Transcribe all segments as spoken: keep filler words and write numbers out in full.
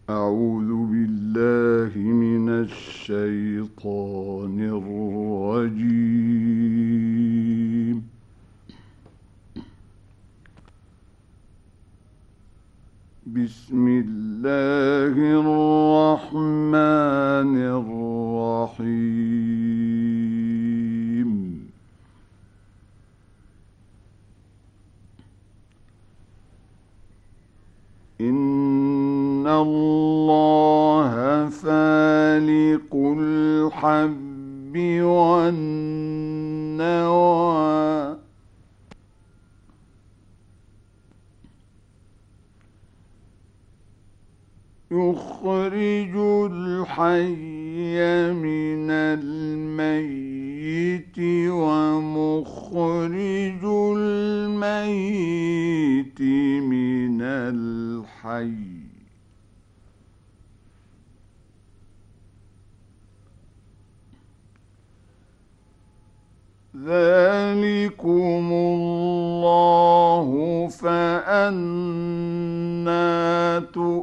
أعوذ بالله من الشيطان الرجيم. بسم الله الرحمن الرحيم. إن الله فالق الحب والنوى يخرج الحي من الميت ومخرج الميت من الحي. ذلكم الله فأنى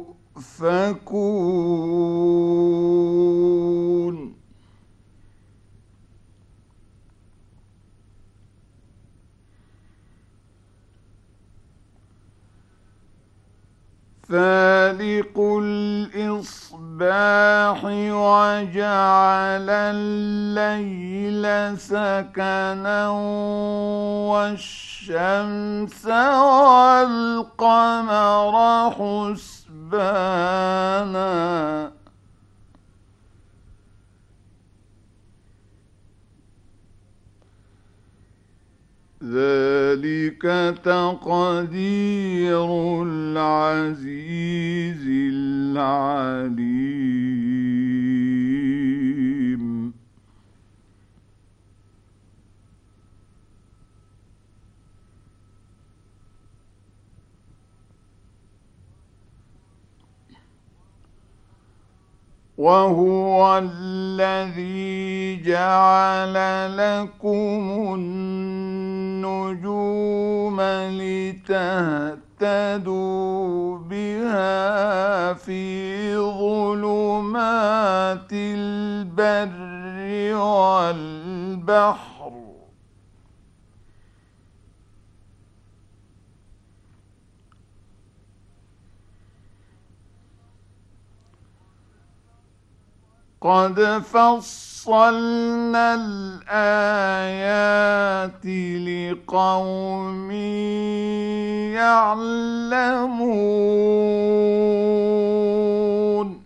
تؤفكون. فالق الإصباح وجعل الليل سكنا والشمس والقمر حسبانا ذلك تقدير العزيز العليم. وهو الذي جعل لكم النجوم لتهتدوا بها في ظلمات البر والبحر. قد فصلنا الآيات لقوم يعلمون.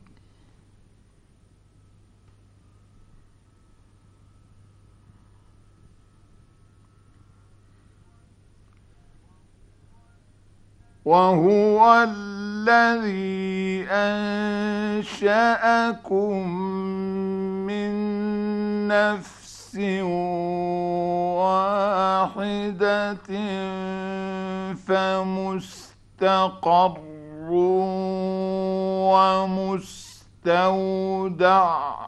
وهو الذي أنشأكم من نفس واحدة فمستقر ومستودع.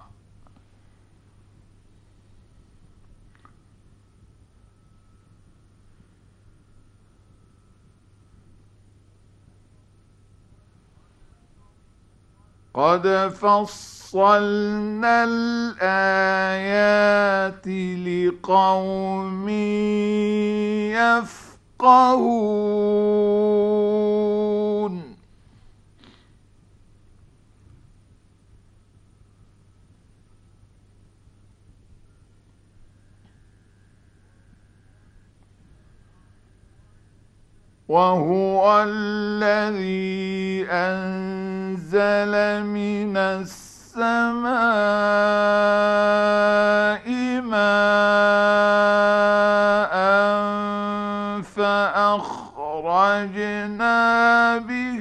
قد فصلنا الآيات لقوم يفقهون. وهو الذي أنزل من السماء ماء فأخرجنا به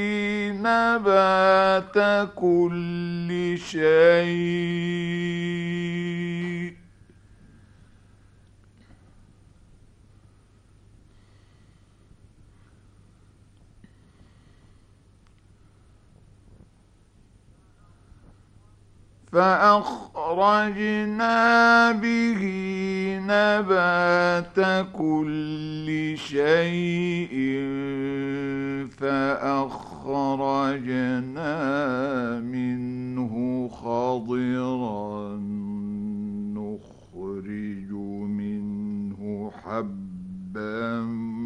نبات كل شيء فأخرجنا به نبات كل شيء فأخرجنا أخرجنا منه خضرا نخرج منه حبا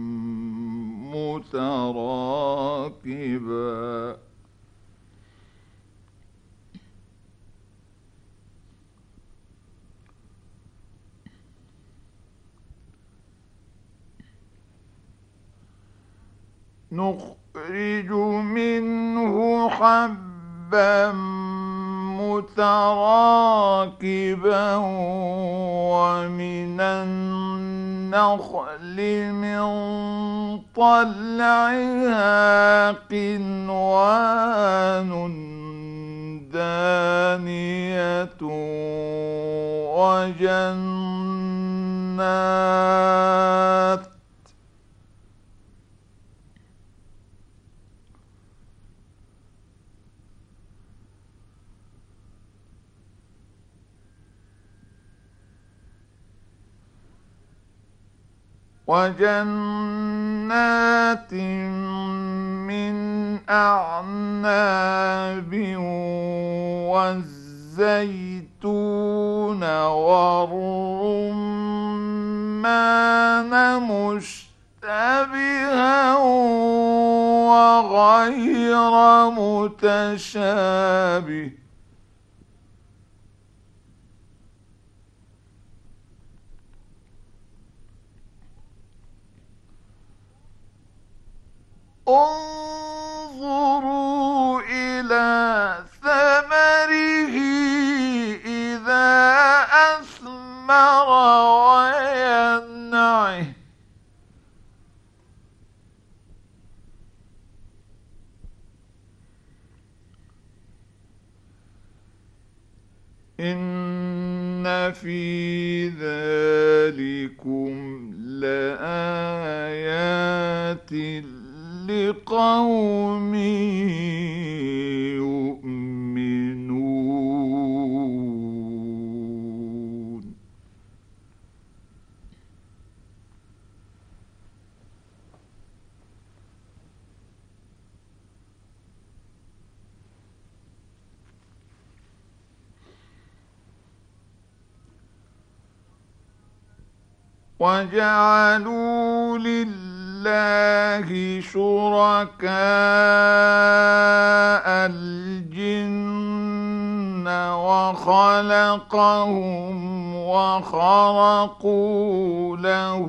متراكبا نخرج منه حبا متراكبا ومن النخل من طلعها قنوان دانية وجنات وجنات من أعناب والزيتون والرمان مشتبها وغير متشابه انظروا إلى ثمره إذا أثمر وينعه إن في ذلكم لآيات لقوم يؤمنون وجعلوا لله شركاء الجن وخلقهم وخرقوا له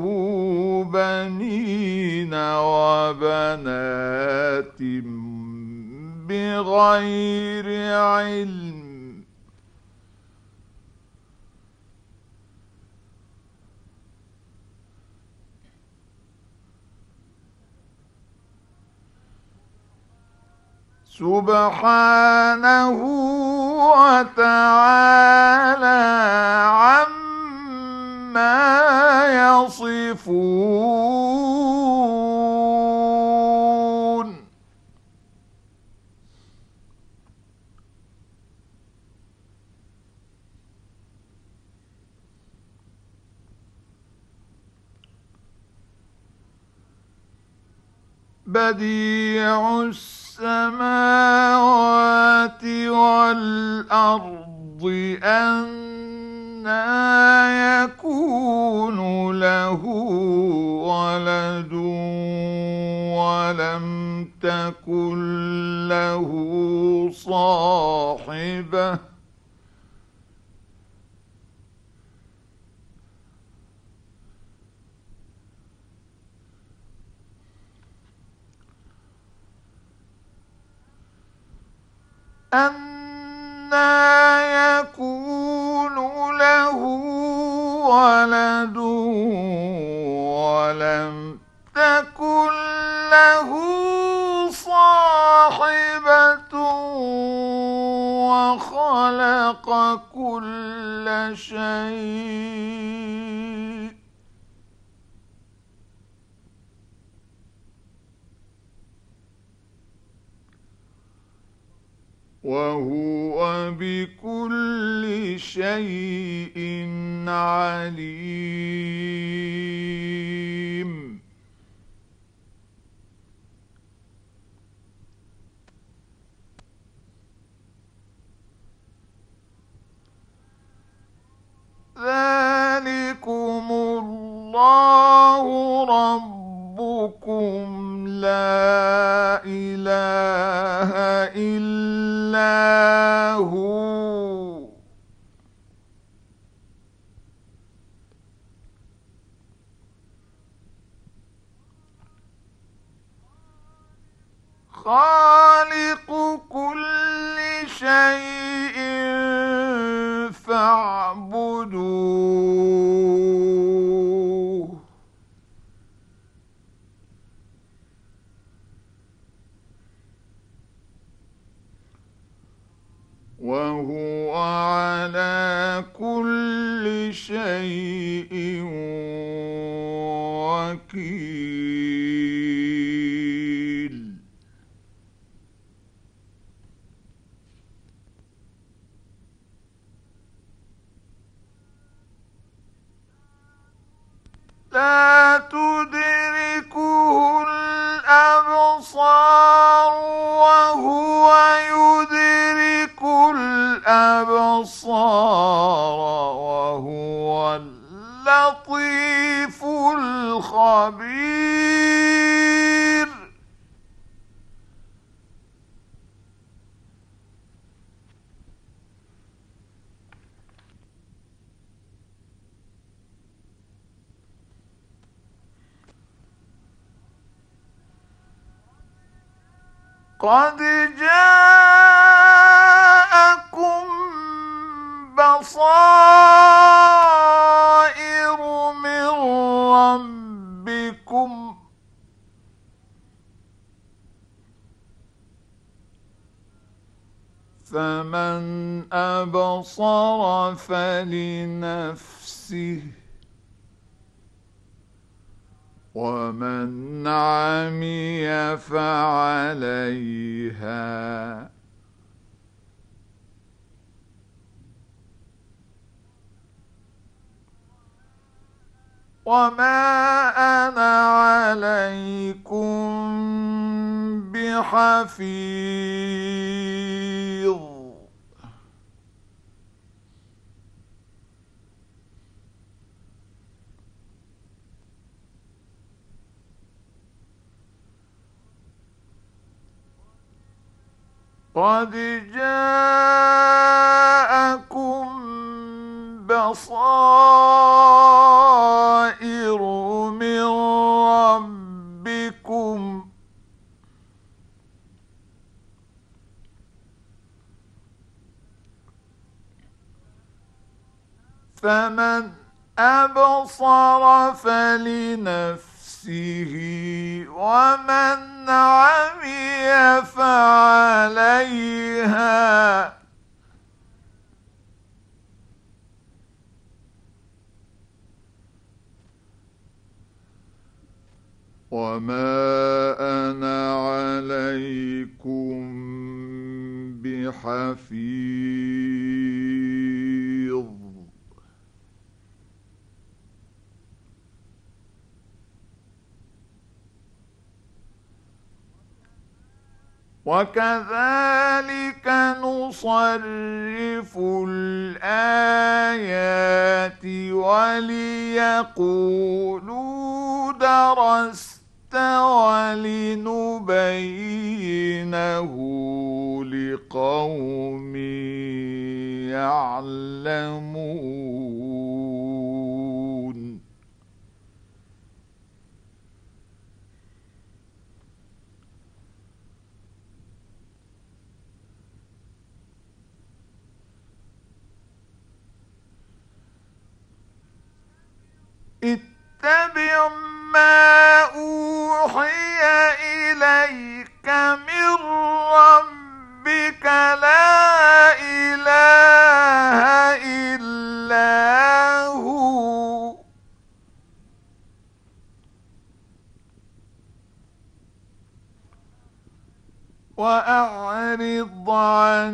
بنين وبنات بغير علم سبحانه وتعالى عما يصفون بديع السماوات والأرض أنى يكون له ولد ولم تكن له صاحبة أنى يكون له ولد ولم تكن له صاحبة وخلق كل شيء وهو بكل شيء عليم ذلكم الله ربكم لا إله إلا هو خالق كل شيء فاعبدوه وهو على كل شيء وكيل لا تدركه الأبصار وهو يدرك الأبصار وهو اللطيف الخبير قد جاءكم بصائر من ربكم فمن أبصر فلنفسه ومن عمي فعليها وما أنا عليكم بحفيظ قد جاءكم بصائر من ربكم فمن أبصر فلنفسه ومن عمي فعليها وما أنا عليكم بحفيظ وكذلك نصرف الآيات وليقولوا درست ولنبينه لقوم يعلمون اتبع ما أوحي إليك من ربك لا إله إلا هو وأعرض عن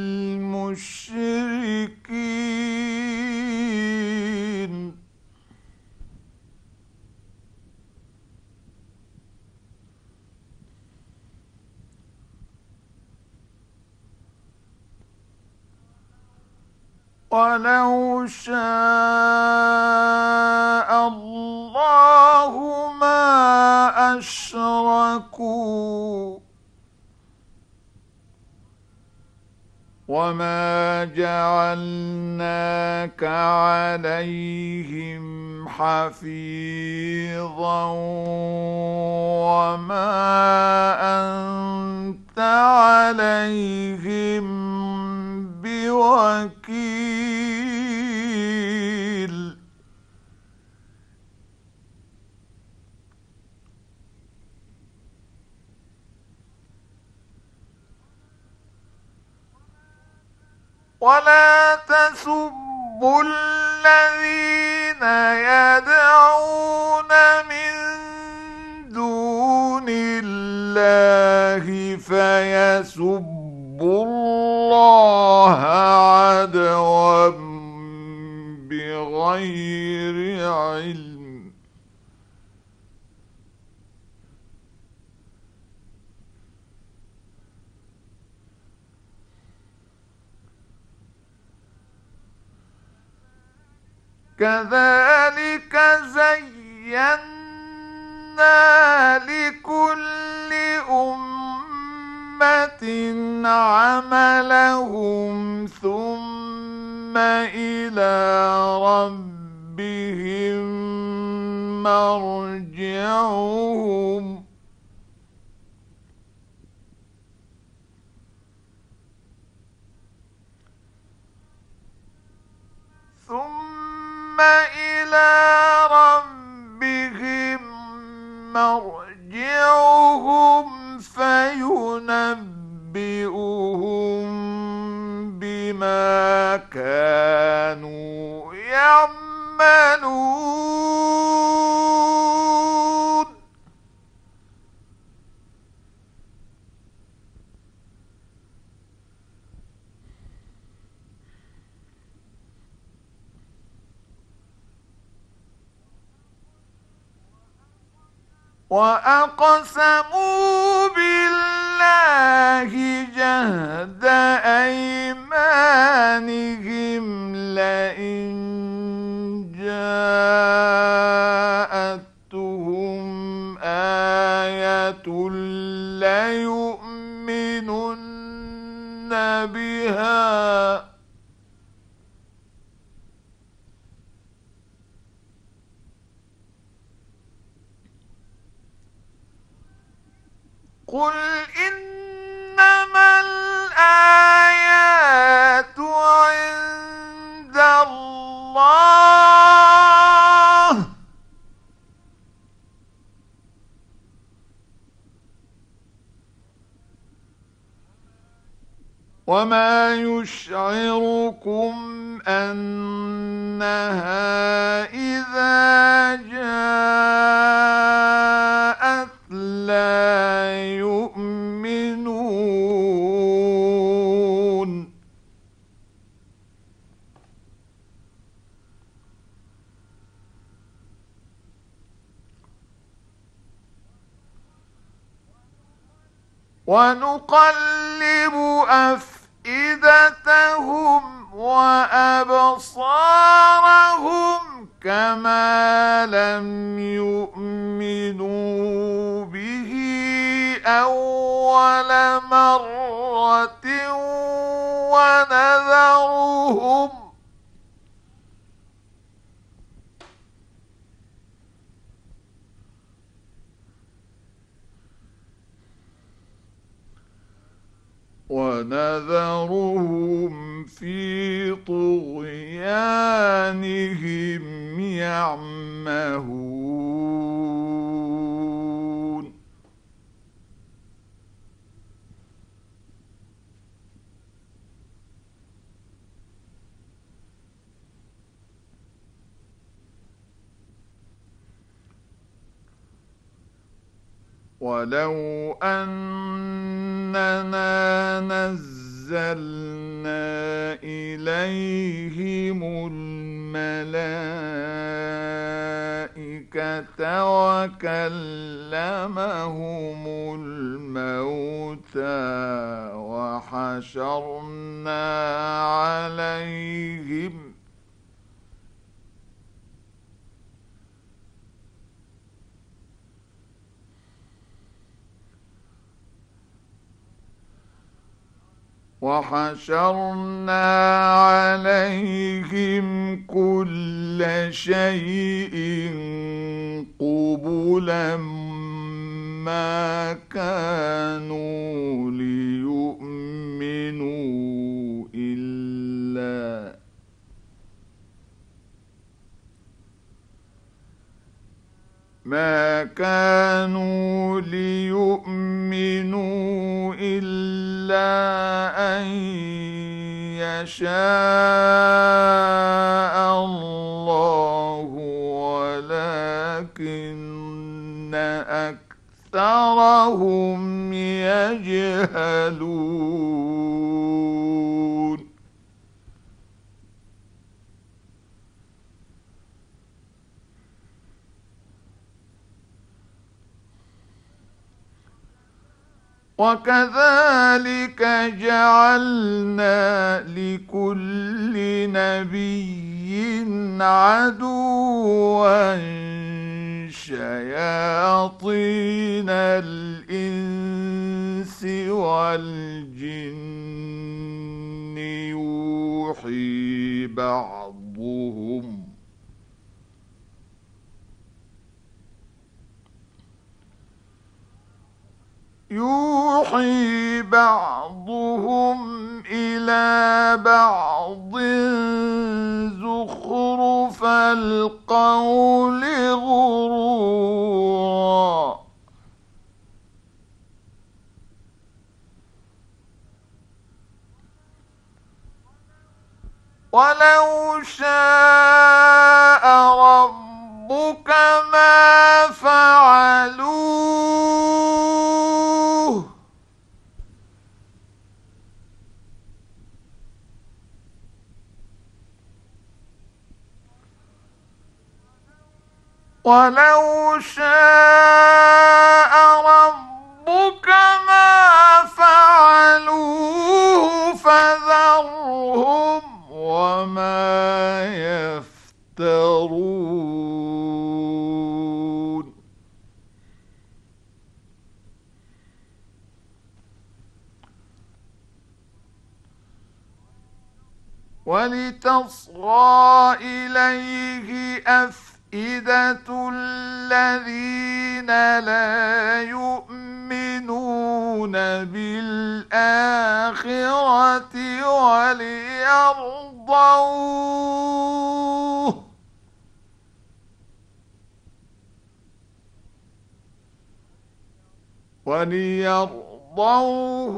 المشركين ولو شاء الله ما أشركوا وما جعلناك عليهم حفيظا وما أنت عليهم بوكيل ولا تسبوا الذين يدعون من دون الله فيسبوا الله عدوا بغير علم كذلك زينا لكل أمة عملهم ثم إلى ربهم مرجعهم ثم إلى ربهم مرجعهم فينبئهم بما كانوا يعملون وأقسموا بالله جهد أيمانهم لئن جاءتهم آية ليؤمنن بها قل إنما الآيات عند الله وما يشعركم أنها إذا جاءت لا يؤمنون ونقلب أفئدتهم وأبصارهم كما لم يؤمنوا به أول مرة ونذرهم ونذرهم في طغيانهم يعمهون ولو أننا نزلنا إليهم الملائكة وكلمهم الموتى وحشرنا عليهم وحشرنا عليهم كل شيء قبلا ما كانوا ليؤمنوا إلا ما كانوا ليؤمنوا إلا أن يشاء الله ولكن أكثرهم يجهلون وكذلك جعلنا لكل نبي عدوا شياطين الإنس والجن يوحي بعضهم يوحي بعضهم إلى بعض زخرف القول غرورا ولو شاء ربك ما فعلوه ولو شاء ربك ما فعلوه فذرهم وما يفترون ولتصغى إليه أفئدة الذين لا يؤمنون بالآخرة وليرضوه وليرضوه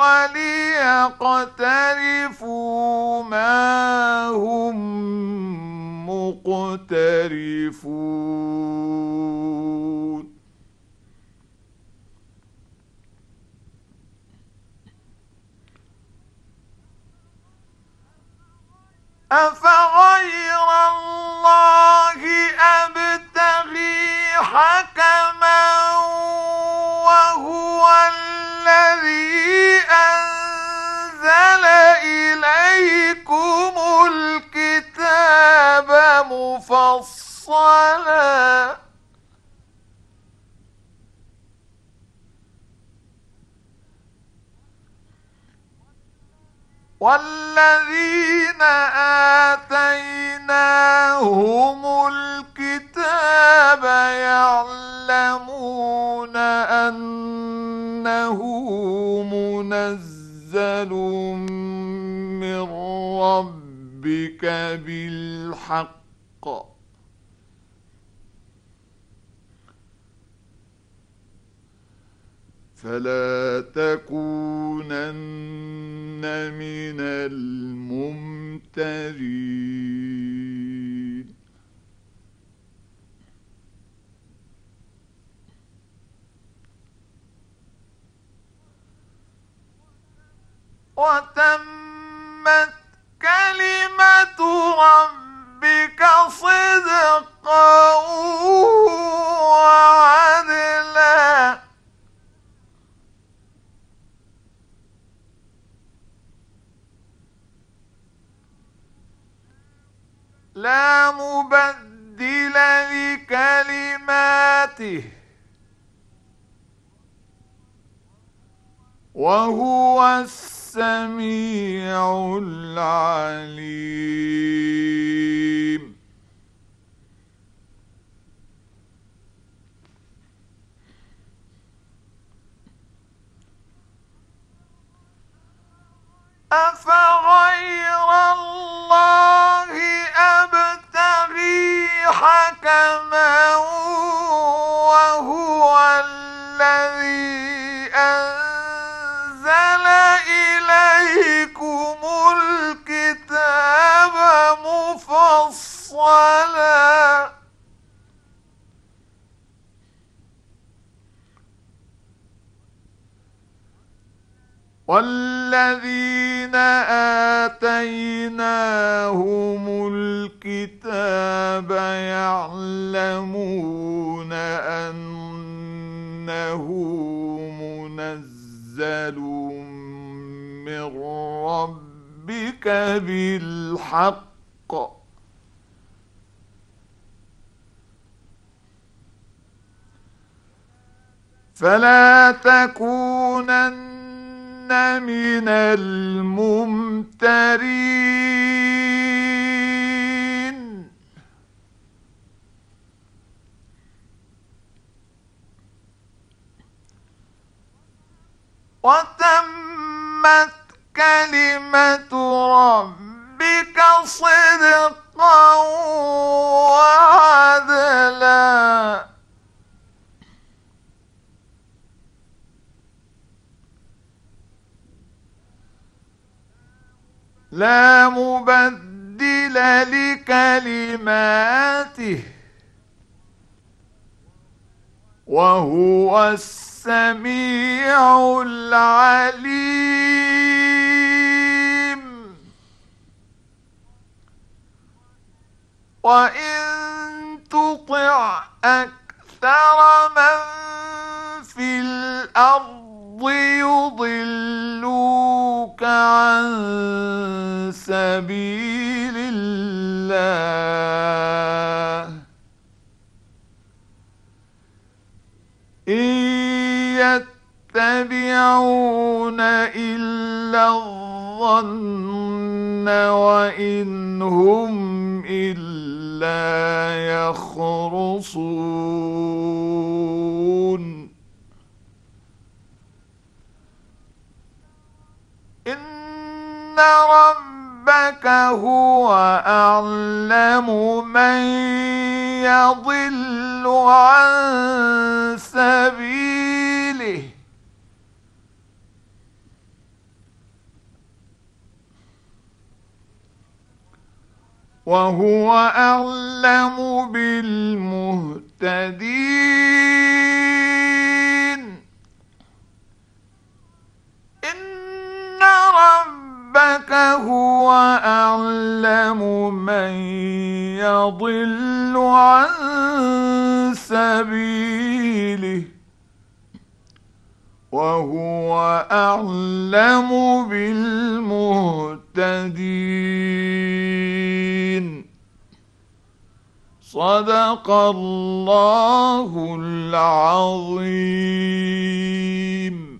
وليقترفوا ما هم مقترفون أفغير الله أبتغي حكما وهو الذي أنزل إليكم الكتاب مفصلا والذين آتيناهم الكتاب يعلمون أنه منزل من ربك بالحق فلا تكونن من الممترين وتمت كلمة ربك ربك صدقا وعدلا لا مبدل لكلماته وهو السميع العليم أفغير الله أبتغي حكما وهو الذي أنزل إليكم الكتاب مفصلا والذين آتيناهم الكتاب يعلمون أنه منزل من ربك بالحق فلا تكونن من الممترين وتمت كلمة ربك صدقا وعدلا لا مبدل لكلماته وهو السميع العليم وإن تطع أكثر من في الأرض يضلوك عن سبيل الله إن يتبعون إلا الظن وإن هم إلا يخرصون إن ربك هو أعلم من يضل عن سبيله وهو أعلم بالمهتدين إن ربك هو أعلم من يضل عن سبيله وهو أعلم بالمهتدين صدق الله العظيم.